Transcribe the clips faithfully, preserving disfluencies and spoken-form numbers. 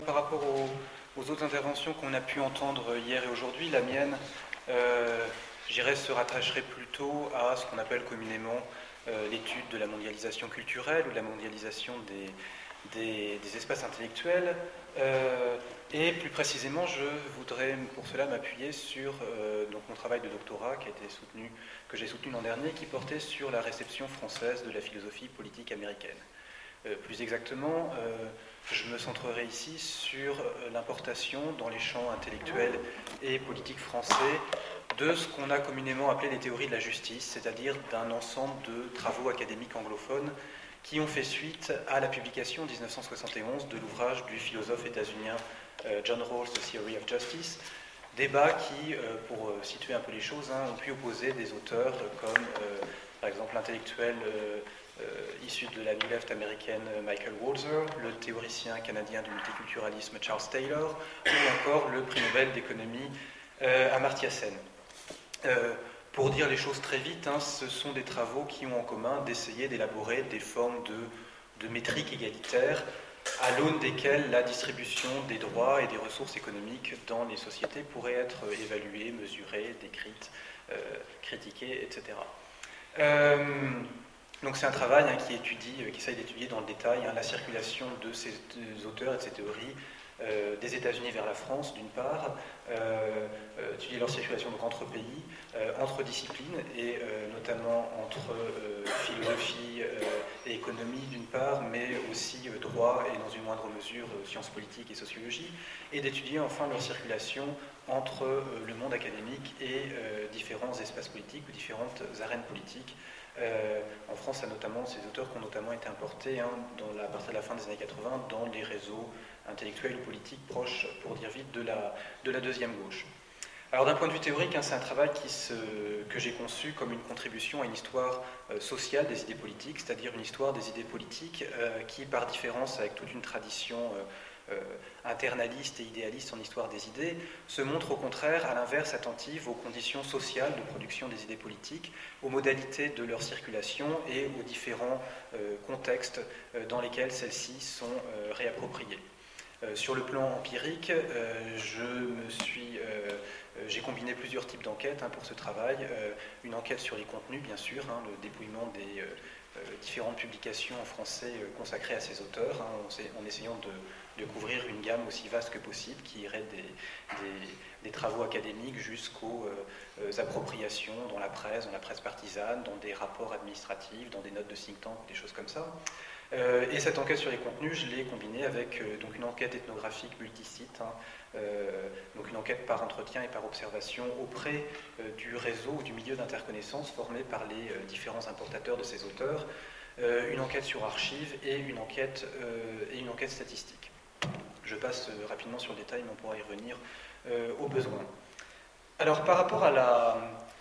Par rapport aux, aux autres interventions qu'on a pu entendre hier et aujourd'hui, la mienne, euh, je dirais, se rattacherait plutôt à ce qu'on appelle communément euh, l'étude de la mondialisation culturelle ou de la mondialisation des, des, des espaces intellectuels. Euh, et plus précisément, je voudrais pour cela m'appuyer sur euh, donc mon travail de doctorat qui a été soutenu, que j'ai soutenu l'an dernier, qui portait sur la réception française de la philosophie politique américaine. Euh, plus exactement, euh, je me centrerai ici sur euh, l'importation dans les champs intellectuels et politiques français de ce qu'on a communément appelé les théories de la justice, c'est-à-dire d'un ensemble de travaux académiques anglophones qui ont fait suite à la publication en mille neuf cent soixante et onze de l'ouvrage du philosophe états-unien euh, John Rawls, The Theory of Justice, débat qui, euh, pour euh, situer un peu les choses, hein, ont pu opposer des auteurs comme, euh, par exemple, l'intellectuel euh, Euh, issu de la New Left américaine Michael Walzer, le théoricien canadien du multiculturalisme Charles Taylor, ou encore le prix Nobel d'économie euh, Amartya Sen. Euh, pour dire les choses très vite, hein, ce sont des travaux qui ont en commun d'essayer d'élaborer des formes de, de métriques égalitaires à l'aune desquelles la distribution des droits et des ressources économiques dans les sociétés pourrait être évaluée, mesurée, décrite, euh, critiquée, et cetera. Euh, Donc c'est un travail hein, qui étudie, qui essaye d'étudier dans le détail hein, la circulation de ces de auteurs et de ces théories euh, des États-Unis vers la France, d'une part, euh, euh, étudier leur circulation donc, entre pays, euh, entre disciplines, et euh, notamment entre euh, philosophie euh, et économie, d'une part, mais aussi euh, droit et dans une moindre mesure euh, sciences politiques et sociologie, et d'étudier enfin leur circulation entre euh, le monde académique et euh, différents espaces politiques ou différentes arènes politiques. Euh, en France, notamment, ces auteurs qui ont notamment été importés hein, dans la, à partir de la fin des années quatre-vingts dans les réseaux intellectuels ou politiques proches, pour dire vite, de la, de la deuxième gauche. Alors d'un point de vue théorique, hein, c'est un travail qui se, que j'ai conçu comme une contribution à une histoire euh, sociale des idées politiques, c'est-à-dire une histoire des idées politiques euh, qui, par différence avec toute une tradition euh, Euh, internaliste et idéaliste en histoire des idées, se montre au contraire, à l'inverse, attentive aux conditions sociales de production des idées politiques, aux modalités de leur circulation et aux différents euh, contextes euh, dans lesquels celles-ci sont euh, réappropriées. Euh, sur le plan empirique, euh, je me suis, euh, j'ai combiné plusieurs types d'enquêtes hein, pour ce travail. Euh, une enquête sur les contenus, bien sûr, hein, le dépouillement des euh, euh, différentes publications en français euh, consacrées à ces auteurs, hein, en, en essayant de de couvrir une gamme aussi vaste que possible, qui irait des, des, des travaux académiques jusqu'aux euh, appropriations dans la presse, dans la presse partisane, dans des rapports administratifs, dans des notes de think tank, des choses comme ça. Euh, et cette enquête sur les contenus, je l'ai combinée avec euh, donc une enquête ethnographique multisite, hein, euh, donc une enquête par entretien et par observation auprès euh, du réseau ou du milieu d'interconnaissance formé par les euh, différents importateurs de ces auteurs, euh, une enquête sur archives et une enquête, euh, et une enquête statistique. Je passe euh, rapidement sur le détail, mais on pourra y revenir euh, au besoin. Alors, par rapport à la,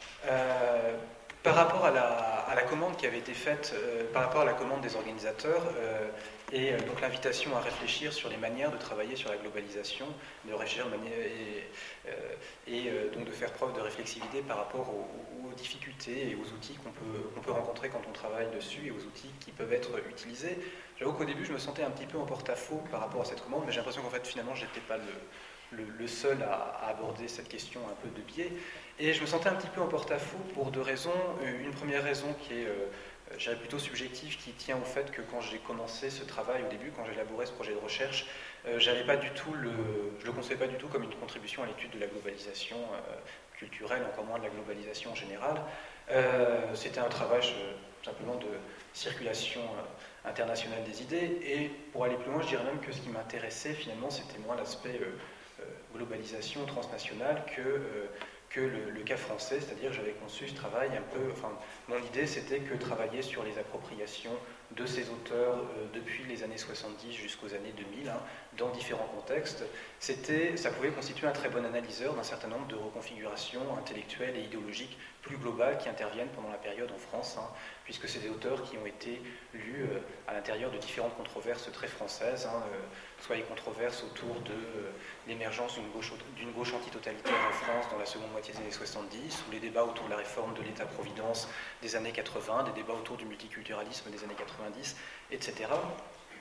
euh, par rapport à la, à la commande qui avait été faite, euh, par rapport à la commande des organisateurs, euh, et euh, donc l'invitation à réfléchir sur les manières de travailler sur la globalisation, de réfléchir de manière, et, euh, et euh, donc de faire preuve de réflexivité par rapport aux, aux difficultés et aux outils qu'on peut, qu'on peut rencontrer quand on travaille dessus et aux outils qui peuvent être utilisés. J'avoue qu'au début, je me sentais un petit peu en porte-à-faux par rapport à cette commande, mais j'ai l'impression qu'en fait, finalement, je n'étais pas le, le, le seul à, à aborder cette question un peu de biais. Et je me sentais un petit peu en porte-à-faux pour deux raisons. Une première raison qui est, euh, je dirais plutôt subjective, qui tient au fait que quand j'ai commencé ce travail au début, quand j'ai élaboré ce projet de recherche, euh, j'avais pas du tout le, je le concevais pas du tout comme une contribution à l'étude de la globalisation euh, culturelle, encore moins de la globalisation en général. Euh, c'était un travail je, simplement de circulation euh, internationale des idées, et pour aller plus loin, je dirais même que ce qui m'intéressait finalement, c'était moins l'aspect euh, euh, globalisation transnationale que, euh, que le, le cas français, c'est-à-dire que j'avais conçu ce travail un peu, enfin, mon idée c'était que travailler sur les appropriations de ces auteurs euh, depuis les années soixante-dix jusqu'aux années deux mille, hein, dans différents contextes, c'était, ça pouvait constituer un très bon analyseur d'un certain nombre de reconfigurations intellectuelles et idéologiques plus globales qui interviennent pendant la période en France, hein, puisque c'est des auteurs qui ont été lus euh, à l'intérieur de différentes controverses très françaises, hein, euh, soit les controverses autour de euh, l'émergence d'une gauche, d'une gauche antitotalitaire en France dans la seconde moitié des années soixante-dix, ou les débats autour de la réforme de l'État-providence des années quatre-vingts, des débats autour du multiculturalisme des années quatre-vingt-dix, et cetera.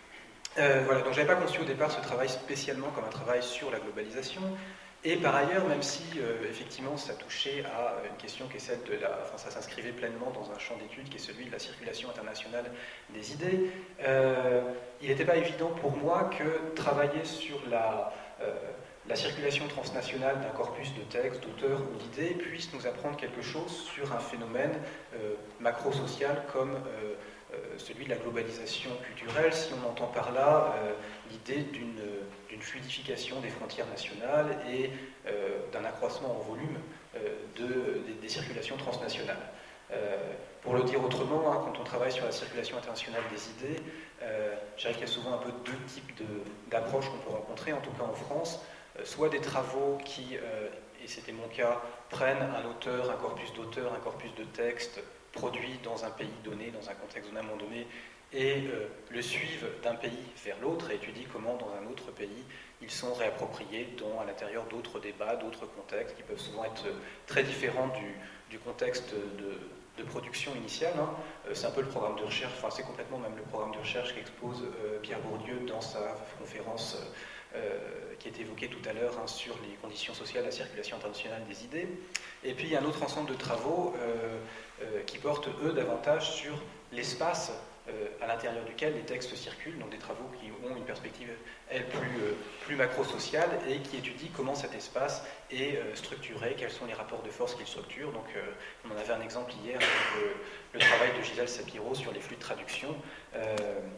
Euh, voilà, donc je n'avais pas conçu au départ ce travail spécialement comme un travail sur la globalisation. Et par ailleurs, même si euh, effectivement ça touchait à une question qui est celle de la, enfin ça s'inscrivait pleinement dans un champ d'étude qui est celui de la circulation internationale des idées, euh, il n'était pas évident pour moi que travailler sur la, euh, la circulation transnationale d'un corpus de textes, d'auteurs ou d'idées puisse nous apprendre quelque chose sur un phénomène euh, macro-social comme euh, euh, celui de la globalisation culturelle, si on entend par là euh, l'idée d'une d'une fluidification des frontières nationales et euh, d'un accroissement en volume euh, de, des, des circulations transnationales. Euh, pour le dire autrement, hein, quand on travaille sur la circulation internationale des idées, euh, je dirais qu'il y a souvent un peu deux types d'approches qu'on peut rencontrer, en tout cas en France, euh, soit des travaux qui, euh, et c'était mon cas, prennent un auteur, un corpus d'auteurs, un corpus de textes produits dans un pays donné, dans un contexte d'un moment donné, et euh, le suivent d'un pays vers l'autre et étudient comment dans un autre pays ils sont réappropriés dans, à l'intérieur d'autres débats, d'autres contextes qui peuvent souvent être très différents du, du contexte de, de production initiale. Hein. Euh, c'est un peu le programme de recherche, enfin c'est complètement même le programme de recherche qu'expose euh, Pierre Bourdieu dans sa conférence euh, qui est évoquée tout à l'heure hein, sur les conditions sociales de la circulation internationale des idées. Et puis il y a un autre ensemble de travaux euh, euh, qui portent eux davantage sur l'espace à l'intérieur duquel les textes circulent, donc des travaux qui ont une perspective, elle, plus, euh, plus macro-sociale et qui étudient comment cet espace est euh, structuré, quels sont les rapports de force qu'il structure. Donc, euh, on en avait un exemple hier avec le, le travail de Gisèle Sapiro sur les flux de traduction. Euh,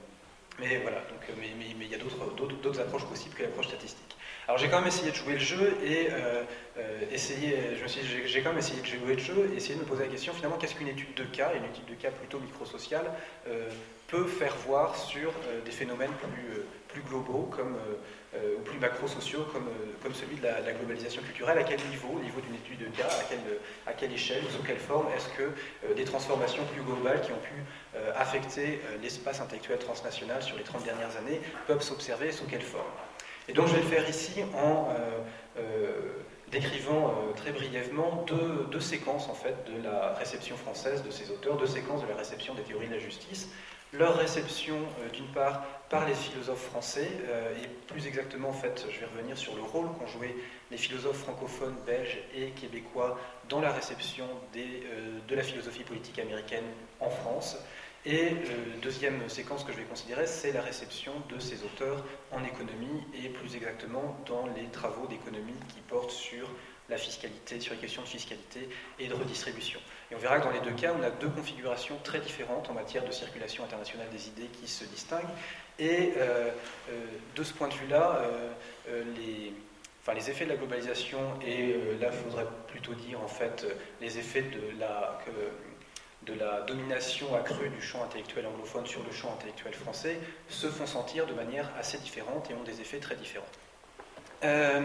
mais voilà, donc, mais, mais, mais il y a d'autres approches possibles que l'approche statistique. Alors j'ai quand même essayé de jouer le jeu et euh, euh, essayer, je me suis, j'ai quand même essayé de jouer le jeu et essayer de me poser la question finalement qu'est-ce qu'une étude de cas, et une étude de cas plutôt microsociale, euh, peut faire voir sur euh, des phénomènes plus, euh, plus globaux comme, euh, ou plus macro-sociaux comme, euh, comme celui de la, de la globalisation culturelle. À quel niveau, au niveau d'une étude de cas, à quelle, à quelle échelle, sous quelle forme est-ce que euh, des transformations plus globales qui ont pu euh, affecter euh, l'espace intellectuel transnational sur les trente dernières années peuvent s'observer et sous quelle forme. Et donc je vais le faire ici en euh, euh, décrivant euh, très brièvement deux, deux séquences en fait, de la réception française de ces auteurs, deux séquences de la réception des théories de la justice. Leur réception, euh, d'une part, par les philosophes français, euh, et plus exactement, en fait, je vais revenir sur le rôle qu'ont joué les philosophes francophones, belges et québécois dans la réception des, euh, de la philosophie politique américaine en France. Et la deuxième séquence que je vais considérer, c'est la réception de ces auteurs en économie, et plus exactement dans les travaux d'économie qui portent sur la fiscalité, sur les questions de fiscalité et de redistribution. Et on verra que dans les deux cas, on a deux configurations très différentes en matière de circulation internationale des idées qui se distinguent. Et euh, euh, de ce point de vue-là, euh, euh, les, enfin, les effets de la globalisation, et euh, là, il faudrait plutôt dire en fait les effets de la... Que, de la domination accrue du champ intellectuel anglophone sur le champ intellectuel français, se font sentir de manière assez différente et ont des effets très différents. Euh,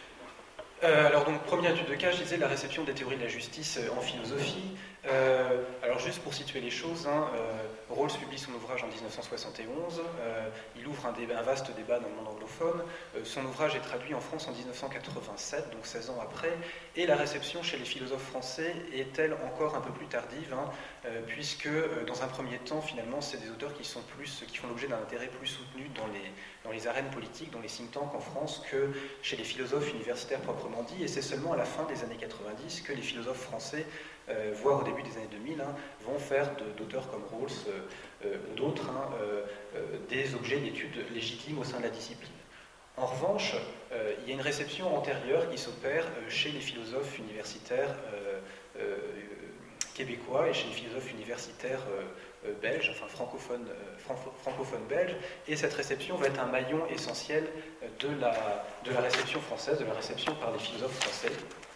euh, alors donc, première étude de cas, je disais la réception des théories de la justice en philosophie. Euh, alors juste pour situer les choses, hein, euh, Rawls publie son ouvrage en mille neuf cent soixante et onze, euh, il ouvre un, débat, un vaste débat dans le monde anglophone, euh, son ouvrage est traduit en France en mille neuf cent quatre-vingt-sept, donc seize ans après, et la réception chez les philosophes français est-elle encore un peu plus tardive, hein, euh, puisque euh, dans un premier temps, finalement, c'est des auteurs qui, sont plus, qui font l'objet d'un intérêt plus soutenu dans les, dans les arènes politiques, dans les think tanks en France, que chez les philosophes universitaires proprement dit, et c'est seulement à la fin des années quatre-vingt-dix que les philosophes français, euh, voire au début des années deux mille, hein, vont faire d'auteurs comme Rawls euh, euh, ou d'autres hein, euh, euh, des objets d'études légitimes au sein de la discipline. En revanche, euh, il y a une réception antérieure qui s'opère euh, chez les philosophes universitaires euh, euh, québécois et chez les philosophes universitaires euh, euh, belges, enfin francophones, euh, franco francophones belges, et cette réception va être un maillon essentiel de la, de la réception française, de la réception par les philosophes français.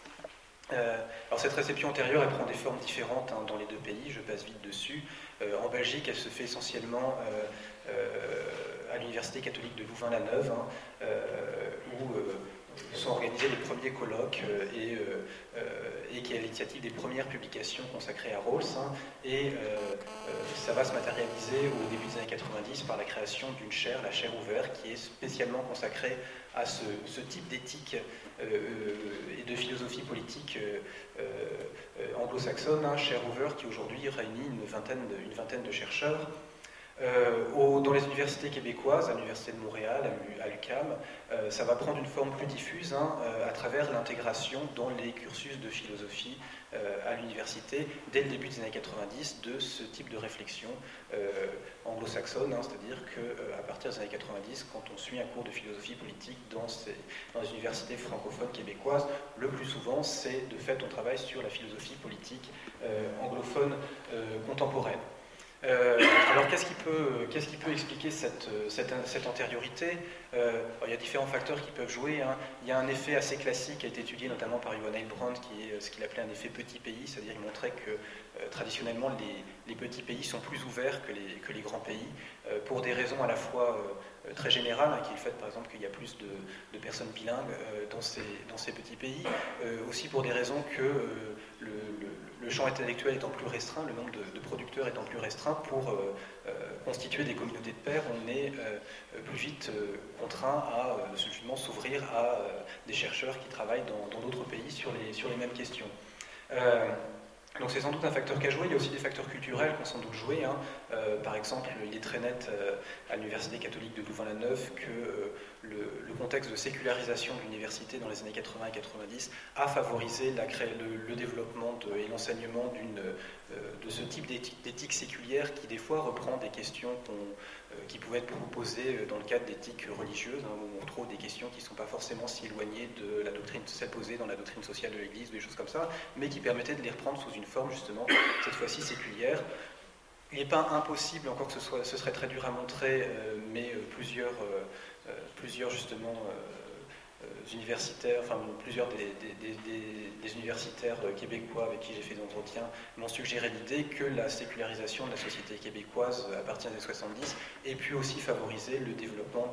Euh, alors cette réception antérieure, elle prend des formes différentes hein, dans les deux pays, je passe vite dessus. Euh, en Belgique, elle se fait essentiellement euh, euh, à l'Université catholique de Louvain-la-Neuve, hein, euh, où euh, sont organisés les premiers colloques euh, et, euh, et qui est à l'initiative des premières publications consacrées à Rawls. Hein, et euh, euh, ça va se matérialiser au début des années quatre-vingt-dix par la création d'une chaire, la chaire Ouvert, qui est spécialement consacrée à ce, ce type d'éthique euh, et de philosophie politique euh, euh, anglo-saxonne, hein, chaire Hoover, qui aujourd'hui réunit une vingtaine de, une vingtaine de chercheurs. Euh, au, dans les universités québécoises, à l'Université de Montréal, à l'U Q A M, euh, ça va prendre une forme plus diffuse hein, euh, à travers l'intégration dans les cursus de philosophie euh, à l'université, dès le début des années quatre-vingt-dix, de ce type de réflexion euh, anglo-saxonne, hein, c'est-à-dire qu'à euh, partir des années quatre-vingt-dix, quand on suit un cours de philosophie politique dans, ces, dans les universités francophones québécoises, le plus souvent, c'est de fait, on travaille sur la philosophie politique euh, anglophone euh, contemporaine. Euh, alors qu'est-ce qui peut, qu'est-ce qui peut expliquer cette, cette, cette antériorité? euh, Il y a différents facteurs qui peuvent jouer. Hein. Il y a un effet assez classique qui a été étudié notamment par Johan Heilbrand, qui est ce qu'il appelait un effet petit pays, c'est-à-dire il montrait que euh, traditionnellement les, les petits pays sont plus ouverts que les, que les grands pays, euh, pour des raisons à la fois euh, très générales, hein, qui est le fait par exemple qu'il y a plus de, de personnes bilingues euh, dans, ces, dans ces petits pays, euh, aussi pour des raisons que euh, le, le le champ intellectuel étant plus restreint, le nombre de, de producteurs étant plus restreint, pour euh, euh, constituer des communautés de pairs, on est euh, plus vite euh, contraint à euh, justement s'ouvrir à euh, des chercheurs qui travaillent dans d'autres pays sur les, sur les mêmes questions. Euh, Donc c'est sans doute un facteur qui a joué. Il y a aussi des facteurs culturels qui ont sans doute joué. Hein. Euh, par exemple, il est très net euh, à l'Université catholique de Louvain-la-Neuve que euh, le, le contexte de sécularisation de l'université dans les années quatre-vingts et quatre-vingt-dix a favorisé la, le, le développement de, et l'enseignement euh, de ce type d'éthique séculière qui des fois reprend des questions qu'on euh, qui pouvaient être proposées dans le cadre d'éthique religieuse, hein, où on trouve des questions qui ne sont pas forcément si éloignées de la doctrine, celles posées dans la doctrine sociale de l'Église, ou des choses comme ça, mais qui permettaient de les reprendre sous une forme justement, cette fois-ci séculière. Il n'est pas impossible, encore que ce, soit, ce serait très dur à montrer, euh, mais euh, plusieurs, euh, plusieurs justement euh, euh, universitaires, enfin plusieurs des, des, des, des universitaires québécois avec qui j'ai fait des entretiens m'ont suggéré l'idée que la sécularisation de la société québécoise à partir des années soixante-dix ait pu aussi favoriser le développement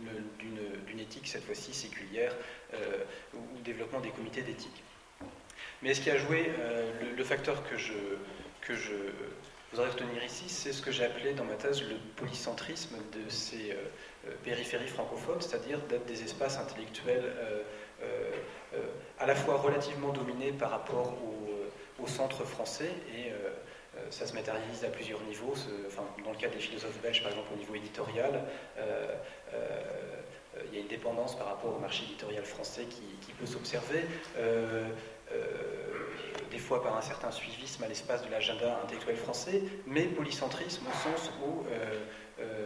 d'une éthique, cette fois-ci séculière, euh, ou le développement des comités d'éthique. Mais ce qui a joué, euh, le, le facteur que je, que je voudrais retenir ici, c'est ce que j'ai appelé dans ma thèse le polycentrisme de ces euh, périphéries francophones, c'est-à-dire d'être des espaces intellectuels euh, euh, euh, à la fois relativement dominés par rapport au, au centre français, et euh, ça se matérialise à plusieurs niveaux. Ce, enfin, dans le cas des philosophes belges, par exemple, au niveau éditorial, euh, euh, il y a une dépendance par rapport au marché éditorial français qui, qui peut s'observer. Euh, euh, des fois par un certain suivisme à l'espace de l'agenda intellectuel français, mais polycentrisme au sens où euh, euh,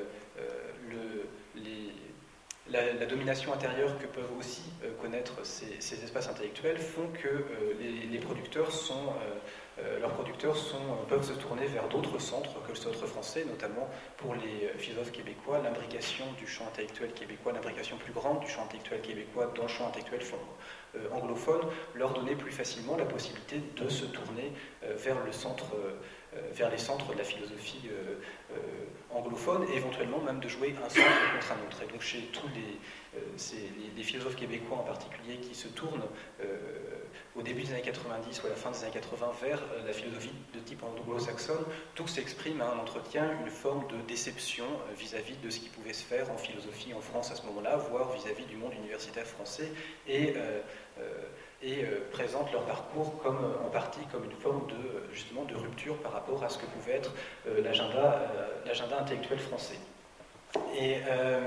le, les, la, la domination intérieure que peuvent aussi euh, connaître ces, ces espaces intellectuels font que euh, les, les producteurs sont, euh, euh, leurs producteurs sont, euh, peuvent se tourner vers d'autres centres que le centre français, notamment pour les philosophes québécois, l'imbrication du champ intellectuel québécois, l'imbrication plus grande du champ intellectuel québécois dans le champ intellectuel euh, anglophone, leur donner plus facilement la possibilité de se tourner euh, vers le centre, euh, vers les centres de la philosophie euh, euh, anglophone, et éventuellement même de jouer un centre contre un autre. Et donc chez tous les, euh, les, les philosophes québécois en particulier qui se tournent euh, au début des années quatre-vingt-dix ou à la fin des années quatre-vingts vers la philosophie de type anglo-saxonne, tout s'exprime à un entretien, une forme de déception vis-à-vis de ce qui pouvait se faire en philosophie en France à ce moment-là, voire vis-à-vis du monde universitaire français, et, euh, euh, et euh, présentent leur parcours comme, en partie comme une forme de, justement, de rupture par rapport à ce que pouvait être euh, l'agenda euh, l'agenda intellectuel français. Et, euh,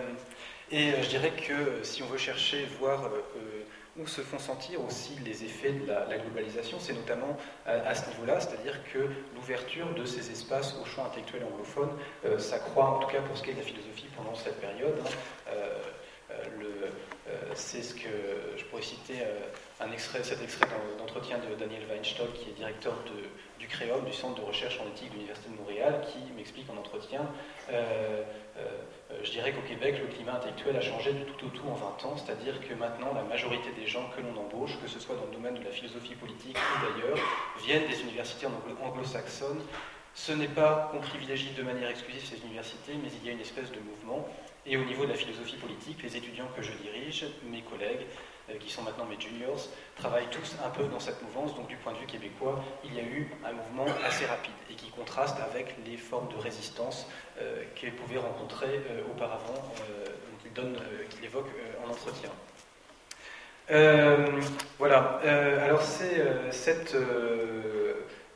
et je dirais que si on veut chercher, voir euh, où se font sentir aussi les effets de la, la globalisation, c'est notamment à, à ce niveau-là, c'est-à-dire que l'ouverture de ces espaces au champ intellectuel anglophone euh, s'accroît, en tout cas pour ce qui est de la philosophie pendant cette période. Hein. Euh, euh, le, euh, c'est ce que je pourrais citer euh, un extrait, cet extrait d'entretien de Daniel Weinstock, qui est directeur de, du CREOM, du Centre de recherche en éthique de l'Université de Montréal, qui m'explique en entretien euh, euh, je dirais qu'au Québec, le climat intellectuel a changé du tout au tout en vingt ans, c'est-à-dire que maintenant, la majorité des gens que l'on embauche, que ce soit dans le domaine de la philosophie politique ou d'ailleurs, viennent des universités anglo-saxonnes. Ce n'est pas qu'on privilégie de manière exclusive ces universités, mais il y a une espèce de mouvement. Et au niveau de la philosophie politique, les étudiants que je dirige, mes collègues, euh, qui sont maintenant mes juniors, travaillent tous un peu dans cette mouvance. Donc du point de vue québécois, il y a eu un mouvement assez rapide et qui contraste avec les formes de résistance euh, qu'ils pouvaient rencontrer euh, auparavant, euh, qu'il donne, euh, qu'il évoque euh, en entretien. Euh, voilà. Euh, alors c'est euh, cette... Euh,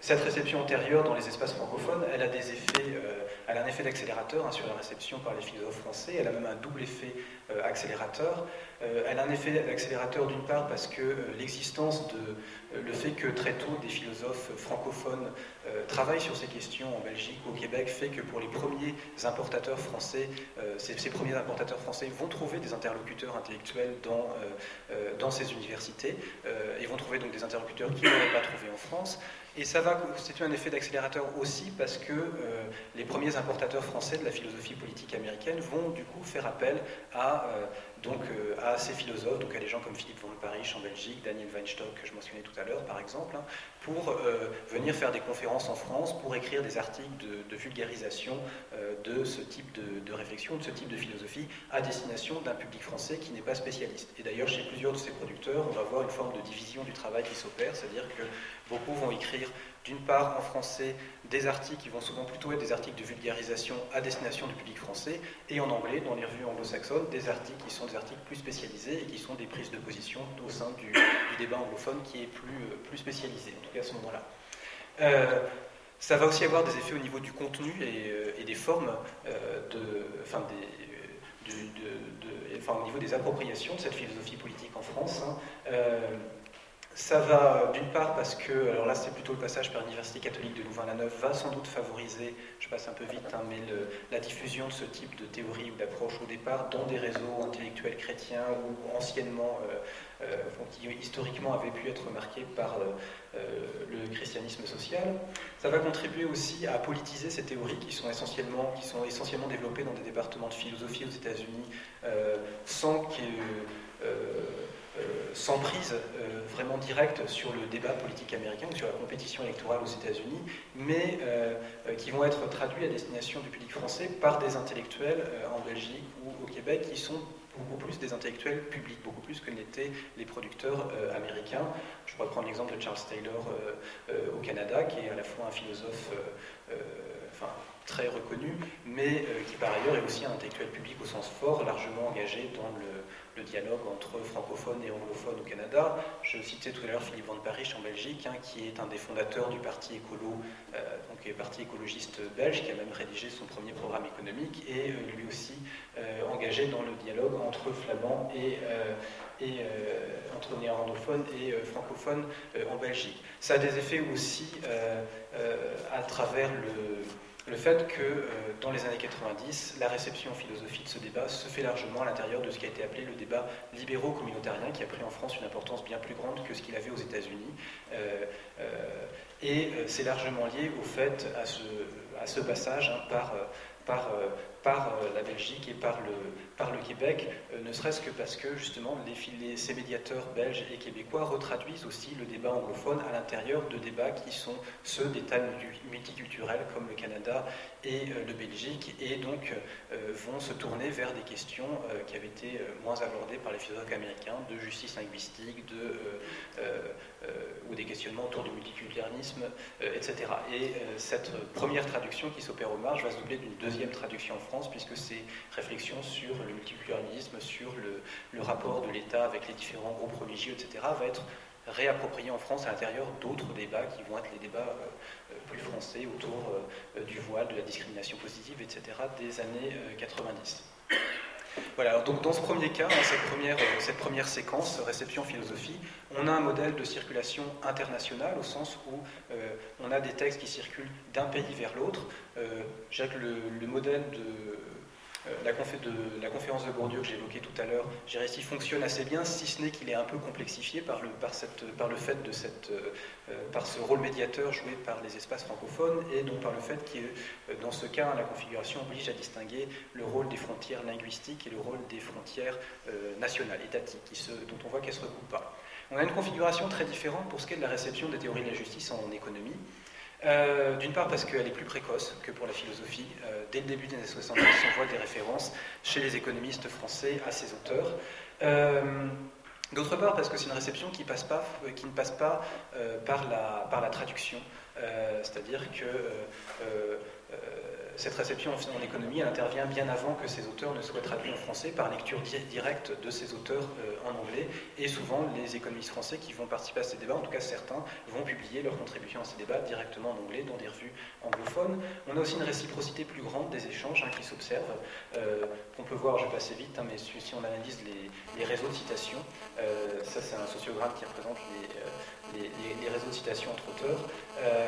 Cette réception antérieure dans les espaces francophones, elle a des effets, euh, elle a un effet d'accélérateur hein, sur la réception par les philosophes français, elle a même un double effet euh, accélérateur. Euh, elle a un effet d'accélérateur d'une part parce que euh, l'existence de, euh, le fait que très tôt des philosophes francophones euh, travaillent sur ces questions en Belgique ou au Québec fait que pour les premiers importateurs français, euh, ces, ces premiers importateurs français vont trouver des interlocuteurs intellectuels dans, euh, euh, dans ces universités euh, et vont trouver donc des interlocuteurs qu'ils n'auraient pas trouvés en France. Et ça va constituer un effet d'accélérateur aussi parce que euh, les premiers importateurs français de la philosophie politique américaine vont du coup faire appel à, euh, donc, euh, à ces philosophes, donc à des gens comme Philippe von Parijs en Belgique, Daniel Weinstock que je mentionnais tout à l'heure par exemple, hein, pour euh, venir faire des conférences en France, pour écrire des articles de, de vulgarisation euh, de ce type de, de réflexion, de ce type de philosophie à destination d'un public français qui n'est pas spécialiste. Et d'ailleurs chez plusieurs de ces producteurs, on va voir une forme de division du travail qui s'opère, c'est-à-dire que beaucoup vont écrire d'une part en français des articles qui vont souvent plutôt être des articles de vulgarisation à destination du public français, et en anglais, dans les revues anglo-saxonnes, des articles qui sont des articles plus spécialisés et qui sont des prises de position au sein du, du débat anglophone qui est plus, plus spécialisé, en tout cas à ce moment-là. Euh, ça va aussi avoir des effets au niveau du contenu et, et des formes, euh, de, enfin, des, de, de, de, enfin, au niveau des appropriations de cette philosophie politique en France. Hein. Euh, Ça va d'une part parce que, alors là c'est plutôt le passage par l'Université catholique de Louvain-la-Neuve, va sans doute favoriser, je passe un peu vite, hein, mais le, la diffusion de ce type de théorie ou d'approche au départ dans des réseaux intellectuels chrétiens ou anciennement, euh, euh, qui historiquement avaient pu être marqués par euh, le christianisme social. Ça va contribuer aussi à politiser ces théories qui sont essentiellement, qui sont essentiellement développées dans des départements de philosophie aux États-Unis euh, sans que... Euh, Euh, sans prise euh, vraiment directe sur le débat politique américain ou sur la compétition électorale aux États-Unis, mais euh, euh, qui vont être traduits à destination du public français par des intellectuels euh, en Belgique ou au Québec qui sont beaucoup plus des intellectuels publics, beaucoup plus que n'étaient les producteurs euh, américains. Je pourrais prendre l'exemple de Charles Taylor euh, euh, au Canada, qui est à la fois un philosophe euh, euh, enfin, très reconnu, mais euh, qui par ailleurs est aussi un intellectuel public au sens fort, largement engagé dans le, le dialogue entre francophones et anglophones au Canada. Je citais tout à l'heure Philippe von Parijs en Belgique, hein, qui est un des fondateurs du Parti écolo, euh, donc le Parti écologiste belge, qui a même rédigé son premier programme économique, et euh, lui aussi euh, engagé dans le dialogue entre flamands et, euh, et euh, entre néerlandophones et euh, francophones euh, en Belgique. Ça a des effets aussi euh, euh, à travers le Le fait que euh, dans les années quatre-vingt-dix, la réception en philosophie de ce débat se fait largement à l'intérieur de ce qui a été appelé le débat libéraux-communautarien, qui a pris en France une importance bien plus grande que ce qu'il avait aux États-Unis. Euh, euh, et euh, c'est largement lié au fait, à ce, à ce passage hein, par, par, par la Belgique et par le, par le Québec, euh, ne serait-ce que parce que justement les, les, ces médiateurs belges et québécois retraduisent aussi le débat anglophone à l'intérieur de débats qui sont ceux d'États multiculturels comme le Canada et euh, le Belgique, et donc euh, vont se tourner vers des questions euh, qui avaient été euh, moins abordées par les philosophes américains, de justice linguistique, de, euh, euh, ou des questionnements autour du multiculturalisme, euh, et cetera. Et euh, cette première traduction qui s'opère au marge va se doubler d'une deuxième traduction en France, puisque ces réflexions sur le multiculturalisme, sur le, le rapport de l'État avec les différents groupes religieux, et cetera, va être réapproprié en France à l'intérieur d'autres débats qui vont être les débats euh, plus français autour euh, du voile, de la discrimination positive, et cetera des années euh, quatre-vingt-dix. Voilà, alors donc dans ce premier cas, dans cette première, euh, cette première séquence, réception philosophie, on a un modèle de circulation internationale au sens où euh, on a des textes qui circulent d'un pays vers l'autre. Euh, je dirais que le, le modèle de... La, confé de, la conférence de Bourdieu que j'évoquais tout à l'heure, je dirais qu'il fonctionne assez bien, si ce n'est qu'il est un peu complexifié par le, par cette, par le fait de cette, euh, par ce rôle médiateur joué par les espaces francophones, et donc par le fait que dans ce cas, la configuration oblige à distinguer le rôle des frontières linguistiques et le rôle des frontières euh, nationales, étatiques, qui se, dont on voit qu'elles ne se recoupent pas. On a une configuration très différente pour ce qui est de la réception des théories de la justice en économie. Euh, D'une part parce qu'elle est plus précoce que pour la philosophie. Euh, dès le début des années soixante-dix, on voit des références chez les économistes français à ces auteurs. Euh, D'autre part parce que c'est une réception qui, passe pas, qui ne passe pas euh, par, la, par la traduction. Euh, C'est-à-dire que euh, euh, cette réception en, en économie, elle intervient bien avant que ces auteurs ne soient traduits en français par lecture di directe de ces auteurs euh, en anglais. Et souvent, les économistes français qui vont participer à ces débats, en tout cas certains, vont publier leurs contributions à ces débats directement en anglais dans des revues anglophones. On a aussi une réciprocité plus grande des échanges hein, qui s'observent, euh, qu'on peut voir, je vais passer vite, hein, mais si on analyse les, les réseaux de citations, euh, ça c'est un sociogramme qui représente les, euh, les, les, les réseaux de citations entre auteurs. Euh,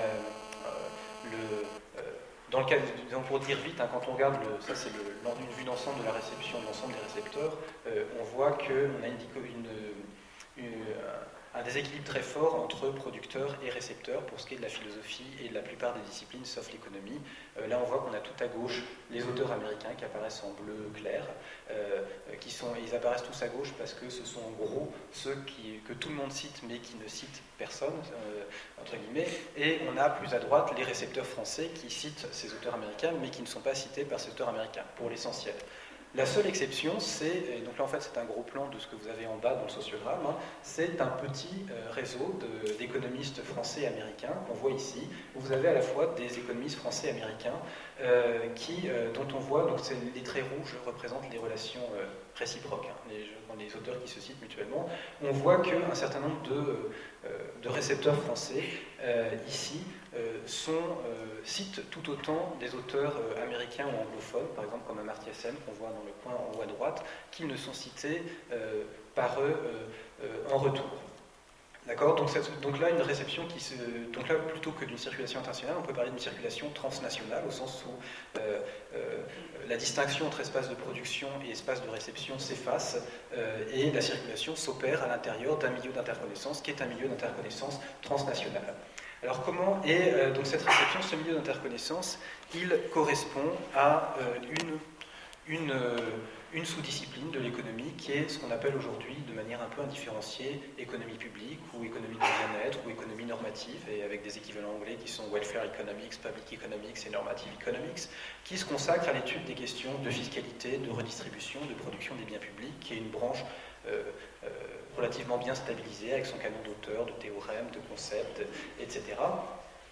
le, euh, dans le cas, de, pour dire vite, hein, quand on regarde, le, ça c'est une vue d'ensemble de la réception de l'ensemble des récepteurs, euh, on voit qu'on a une, une, une, un déséquilibre très fort entre producteurs et récepteurs pour ce qui est de la philosophie et de la plupart des disciplines, sauf l'économie. Euh, là, on voit qu'on a tout à gauche les auteurs américains qui apparaissent en bleu clair, euh, qui sont, ils apparaissent tous à gauche parce que ce sont en gros ceux qui, que tout le monde cite mais qui ne citent personne, euh, entre guillemets, et on a plus à droite les récepteurs français qui citent ces auteurs américains mais qui ne sont pas cités par ces auteurs américains, pour l'essentiel. La seule exception, c'est, donc là en fait c'est un gros plan de ce que vous avez en bas dans le sociogramme, hein, c'est un petit euh, réseau d'économistes français et américains qu'on voit ici, où vous avez à la fois des économistes français et américains euh, qui, euh, dont on voit, donc les traits rouges représentent les relations euh, réciproques, hein, les, les auteurs qui se citent mutuellement. On voit qu'un certain nombre de, euh, de récepteurs français euh, ici euh, sont, euh, citent tout autant des auteurs euh, américains ou anglophones, par exemple comme Amartya Sen qu'on voit dans le coin en haut à droite, qui ne sont cités euh, par eux euh, euh, en retour. D'accord, donc, donc là, une réception qui se. Donc là, plutôt que d'une circulation internationale, on peut parler d'une circulation transnationale, au sens où euh, euh, la distinction entre espace de production et espace de réception s'efface, euh, et la circulation s'opère à l'intérieur d'un milieu d'interconnaissance, qui est un milieu d'interconnaissance transnational. Alors comment est euh, donc cette réception, ce milieu d'interconnaissance, il correspond à euh, une, une, euh, une sous-discipline de l'économie qui est ce qu'on appelle aujourd'hui, de manière un peu indifférenciée, économie publique ou économie du bien-être ou économie normative, et avec des équivalents anglais qui sont welfare economics, public economics et normative economics, qui se consacrent à l'étude des questions de fiscalité, de redistribution, de production des biens publics, qui est une branche euh, euh, relativement bien stabilisée avec son canon d'auteurs, de théorèmes, de concepts, et cetera.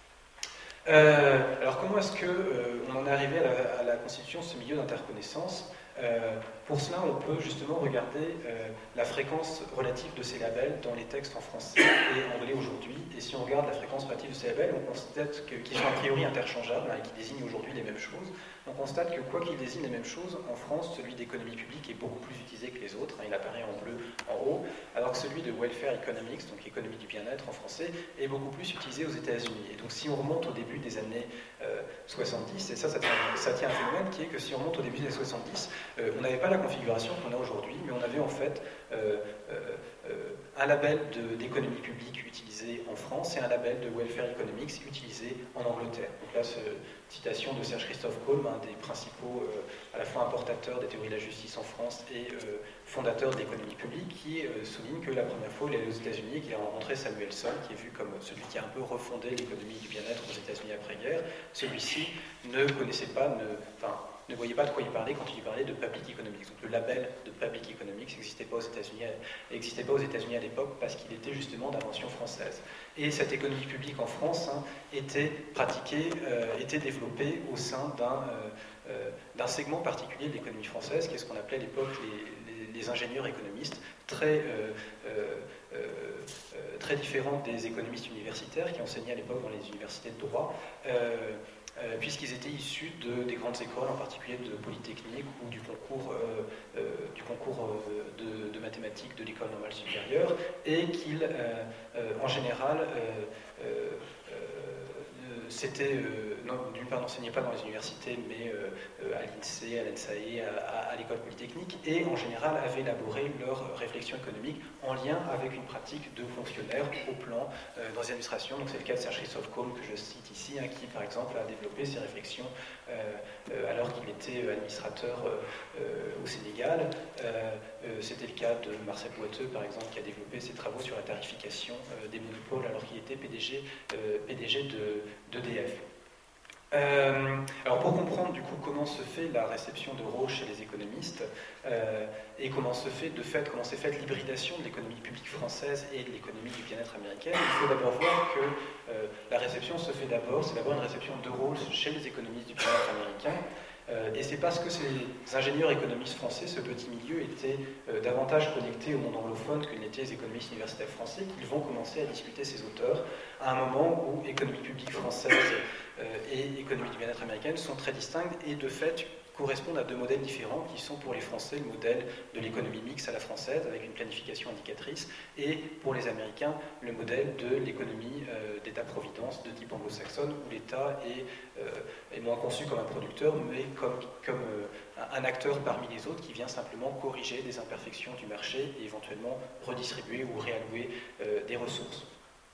Euh, alors comment est-ce qu'on euh, en est arrivé à la, à la constitution de ce milieu d'interconnaissance? Euh, pour cela, on peut justement regarder euh, la fréquence relative de ces labels dans les textes en français et anglais aujourd'hui. Et si on regarde la fréquence relative de ces labels, on constate qu'ils sont a priori interchangeables hein, et qui désignent aujourd'hui les mêmes choses. On constate que quoi qu'ils désignent les mêmes choses, en France, celui d'économie publique est beaucoup plus utilisé que les autres. Hein, il apparaît en bleu en haut, alors que celui de welfare economics, donc économie du bien-être en français, est beaucoup plus utilisé aux États-Unis. Et donc si on remonte au début des années euh, soixante-dix, et ça, ça tient, ça tient à un phénomène qui est que si on remonte au début des années soixante-dix, euh, on n'avait pas la configuration qu'on a aujourd'hui, mais on avait en fait euh, euh, euh, un label d'économie publique utilisé en France et un label de welfare economics utilisé en Angleterre. Donc là, ce, citation de Serge Christophe Kolb, un des principaux euh, à la fois importateurs des théories de la justice en France et euh, fondateur de l'économie publique, qui euh, souligne que la première fois il est allé aux États-Unis et qu'il a rencontré Samuelson, qui est vu comme celui qui a un peu refondé l'économie du bien-être aux États-Unis après-guerre. Celui-ci ne connaissait pas, ne, enfin, ne voyait pas de quoi il parlait quand il parlait de public economics. Donc le label de public economics n'existait pas aux États-Unis, n'existait pas aux États-Unis à l'époque parce qu'il était justement d'invention française. Et cette économie publique en France hein, était pratiquée, euh, était développée au sein d'un euh, d'un segment particulier de l'économie française, qui est ce qu'on appelait à l'époque les, les, les ingénieurs économistes, très euh, euh, euh, très différents des économistes universitaires qui enseignaient à l'époque dans les universités de droit. Euh, Euh, puisqu'ils étaient issus de, des grandes écoles, en particulier de Polytechnique ou du concours, euh, euh, du concours euh, de, de mathématiques de l'école normale supérieure, et qu'ils, euh, euh, en général, euh, euh, c'était, euh, d'une part, n'enseignaient pas dans les universités, mais euh, à l'INSEE, à l'ENSAE, à, à, à l'école polytechnique, et en général avaient élaboré leur réflexion économique en lien avec une pratique de fonctionnaire au plan euh, dans les administrations. Donc c'est le cas de Serge Christophe Kolb, que je cite ici, hein, qui par exemple a développé ses réflexions euh, euh, alors qu'il était administrateur euh, au Sénégal. Euh, euh, c'était le cas de Marcel Boiteux, par exemple, qui a développé ses travaux sur la tarification euh, des monopoles alors qu'il était P D G, euh, P D G de, de d'E D F. Euh, alors pour comprendre du coup comment se fait la réception d'euros chez les économistes euh, et comment se fait de fait comment s'est faite l'hybridation de l'économie publique française et de l'économie du bien-être américaine, il faut d'abord voir que euh, la réception se fait d'abord, c'est d'abord une réception d'euros chez les économistes du bien-être américain. Euh, et c'est parce que ces ingénieurs économistes français, ce petit milieu, était euh, davantage connecté au monde anglophone que n'étaient les économistes universitaires français, qu'ils vont commencer à discuter ces auteurs à un moment où économie publique française euh, et économie du bien-être américaine sont très distinctes et de fait correspondent à deux modèles différents qui sont pour les Français le modèle de l'économie mixte à la française avec une planification indicatrice et pour les Américains le modèle de l'économie euh, d'État-providence de type anglo-saxonne où l'État est, euh, est moins conçu comme un producteur mais comme, comme euh, un acteur parmi les autres qui vient simplement corriger des imperfections du marché et éventuellement redistribuer ou réallouer euh, des ressources.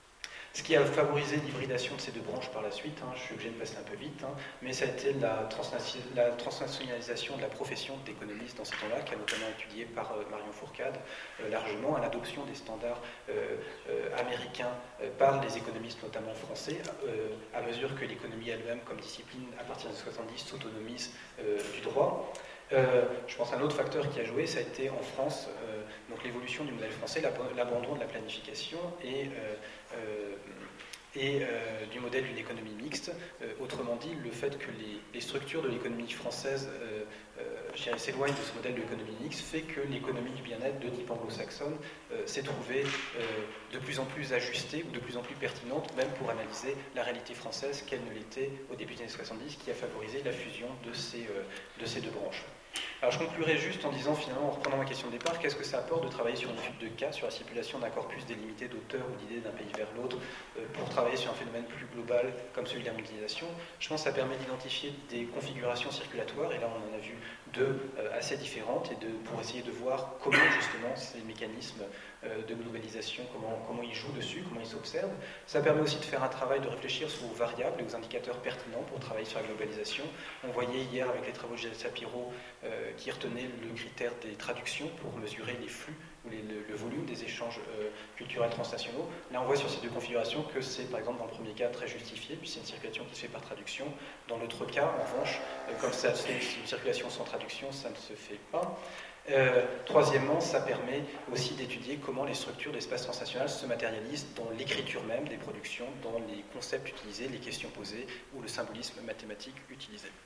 Ce qui a favorisé l'hybridation de ces deux branches par la suite, hein, je suis obligé de passer un peu vite, hein, mais ça a été la, transnation, la transnationalisation de la profession d'économiste dans ces temps-là, qui a notamment étudié par euh, Marion Fourcade euh, largement, à l'adoption des standards euh, euh, américains euh, par les économistes, notamment français, euh, à mesure que l'économie elle-même, comme discipline, à partir des soixante-dix, s'autonomise euh, du droit. Euh, je pense qu'un autre facteur qui a joué, ça a été en France euh, donc l'évolution du modèle français, l'abandon de la planification et, euh, euh, et euh, du modèle d'une économie mixte. Euh, autrement dit, le fait que les, les structures de l'économie française euh, euh, s'éloignent de ce modèle de l'économie mixte fait que l'économie du bien-être de type anglo-saxonne euh, s'est trouvée euh, de plus en plus ajustée ou de plus en plus pertinente, même pour analyser la réalité française qu'elle ne l'était au début des années soixante-dix, qui a favorisé la fusion de ces, euh, de ces deux branches. Alors je conclurai juste en disant finalement, en reprenant ma question de départ, qu'est-ce que ça apporte de travailler sur une étude de cas, sur la circulation d'un corpus délimité d'auteurs ou d'idées d'un pays vers l'autre, euh, pour travailler sur un phénomène plus global comme celui de la mondialisation. Je pense que ça permet d'identifier des configurations circulatoires, et là on en a vu deux euh, assez différentes, et de, pour essayer de voir comment justement ces mécanismes euh, de globalisation, comment, comment ils jouent dessus, comment ils s'observent. Ça permet aussi de faire un travail de réfléchir sur aux variables et aux indicateurs pertinents pour travailler sur la globalisation. On voyait hier avec les travaux de Gilles Sapiro Euh, qui retenait le critère des traductions pour mesurer les flux ou les, le, le volume des échanges euh, culturels transnationaux. Là, on voit sur ces deux configurations que c'est, par exemple, dans le premier cas, très justifié, puis c'est une circulation qui se fait par traduction. Dans l'autre cas, en revanche, euh, comme c'est une circulation sans traduction, ça ne se fait pas. Euh, troisièmement, ça permet aussi d'étudier comment les structures d'espace transnational se matérialisent dans l'écriture même des productions, dans les concepts utilisés, les questions posées ou le symbolisme mathématique utilisé.